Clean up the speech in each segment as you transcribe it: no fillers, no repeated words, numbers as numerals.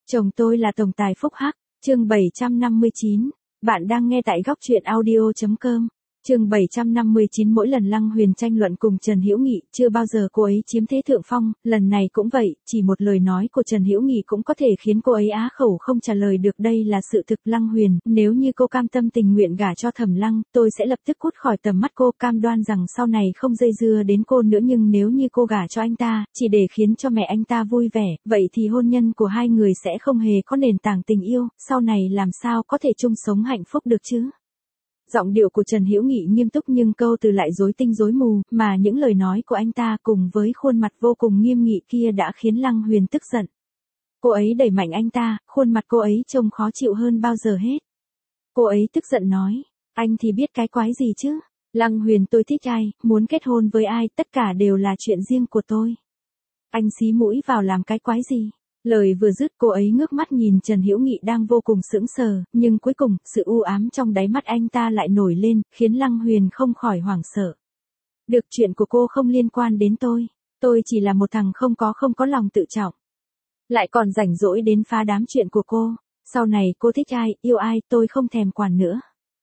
Chồng tôi là tổng tài phúc hắc, chương 759. Bạn đang nghe tại góc truyện audio.com. Chương 759. Mỗi lần Lăng Huyền tranh luận cùng Trần Hữu Nghị, chưa bao giờ cô ấy chiếm thế thượng phong, lần này cũng vậy, chỉ một lời nói của Trần Hữu Nghị cũng có thể khiến cô ấy á khẩu không trả lời được. Đây là sự thực. Lăng Huyền, nếu như cô cam tâm tình nguyện gả cho Thẩm Lăng, tôi sẽ lập tức cút khỏi tầm mắt cô, cam đoan rằng sau này không dây dưa đến cô nữa. Nhưng nếu như cô gả cho anh ta, chỉ để khiến cho mẹ anh ta vui vẻ, vậy thì hôn nhân của hai người sẽ không hề có nền tảng tình yêu, sau này làm sao có thể chung sống hạnh phúc được chứ? Giọng điệu của Trần Hữu Nghị nghiêm túc nhưng câu từ lại rối tinh rối mù, mà những lời nói của anh ta cùng với khuôn mặt vô cùng nghiêm nghị kia đã khiến Lăng Huyền tức giận. Cô ấy đẩy mạnh anh ta, khuôn mặt cô ấy trông khó chịu hơn bao giờ hết. Cô ấy tức giận nói, anh thì biết cái quái gì chứ? Lăng Huyền, tôi thích ai, muốn kết hôn với ai, tất cả đều là chuyện riêng của tôi. Anh xí mũi vào làm cái quái gì? Lời vừa dứt, cô ấy ngước mắt nhìn Trần Hữu Nghị đang vô cùng sững sờ, nhưng cuối cùng, sự u ám trong đáy mắt anh ta lại nổi lên, khiến Lăng Huyền không khỏi hoảng sợ. Được, chuyện của cô không liên quan đến tôi chỉ là một thằng không có lòng tự trọng. Lại còn rảnh rỗi đến phá đám chuyện của cô, sau này cô thích ai, yêu ai, tôi không thèm quản nữa.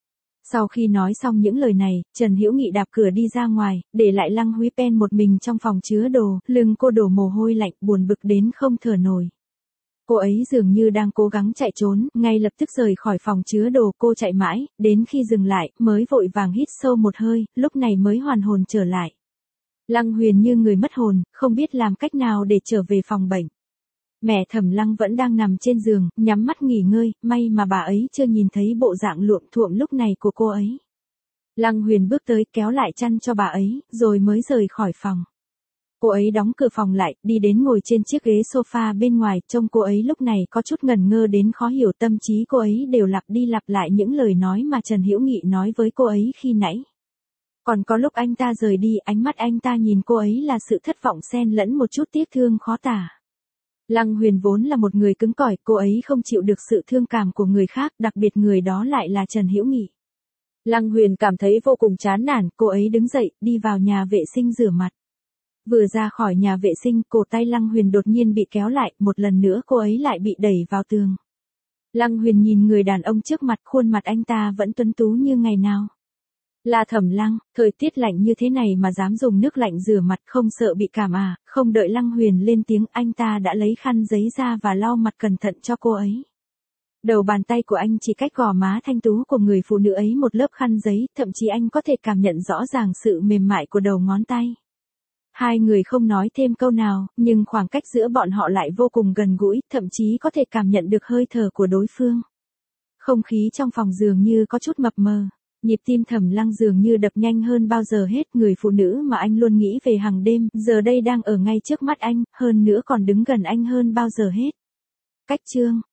Sau khi nói xong những lời này, Trần Hữu Nghị đạp cửa đi ra ngoài, để lại Lăng Húy Pen một mình trong phòng chứa đồ, lưng cô đổ mồ hôi lạnh, buồn bực đến không thở nổi. Cô ấy dường như đang cố gắng chạy trốn, ngay lập tức rời khỏi phòng chứa đồ. Cô chạy mãi, đến khi dừng lại, mới vội vàng hít sâu một hơi, lúc này mới hoàn hồn trở lại. Lăng Huyền như người mất hồn, không biết làm cách nào để trở về phòng bệnh. Mẹ Thẩm Lăng vẫn đang nằm trên giường, nhắm mắt nghỉ ngơi, may mà bà ấy chưa nhìn thấy bộ dạng luộm thuộm lúc này của cô ấy. Lăng Huyền bước tới kéo lại chăn cho bà ấy, rồi mới rời khỏi phòng. Cô ấy đóng cửa phòng lại, đi đến ngồi trên chiếc ghế sofa bên ngoài, trông cô ấy lúc này có chút ngẩn ngơ đến khó hiểu, tâm trí cô ấy đều lặp đi lặp lại những lời nói mà Trần Hữu Nghị nói với cô ấy khi nãy. Còn có lúc anh ta rời đi, ánh mắt anh ta nhìn cô ấy là sự thất vọng xen lẫn một chút tiếc thương khó tả. Lăng Huyền vốn là một người cứng cỏi, cô ấy không chịu được sự thương cảm của người khác, đặc biệt người đó lại là Trần Hữu Nghị. Lăng Huyền cảm thấy vô cùng chán nản, cô ấy đứng dậy, đi vào nhà vệ sinh rửa mặt. Vừa ra khỏi nhà vệ sinh, cổ tay Lăng Huyền đột nhiên bị kéo lại, một lần nữa cô ấy lại bị đẩy vào tường. Lăng Huyền nhìn người đàn ông trước mặt, khuôn mặt anh ta vẫn tuấn tú như ngày nào. Là Thẩm Lăng, thời tiết lạnh như thế này mà dám dùng nước lạnh rửa mặt, không sợ bị cảm à? Không đợi Lăng Huyền lên tiếng, anh ta đã lấy khăn giấy ra và lau mặt cẩn thận cho cô ấy. Đầu bàn tay của anh chỉ cách gò má thanh tú của người phụ nữ ấy một lớp khăn giấy, thậm chí anh có thể cảm nhận rõ ràng sự mềm mại của đầu ngón tay. Hai người không nói thêm câu nào, nhưng khoảng cách giữa bọn họ lại vô cùng gần gũi, thậm chí có thể cảm nhận được hơi thở của đối phương. Không khí trong phòng dường như có chút mập mờ. Nhịp tim Thẩm Lăng dường như đập nhanh hơn bao giờ hết, người phụ nữ mà anh luôn nghĩ về hàng đêm, giờ đây đang ở ngay trước mắt anh, hơn nữa còn đứng gần anh hơn bao giờ hết. Cách chương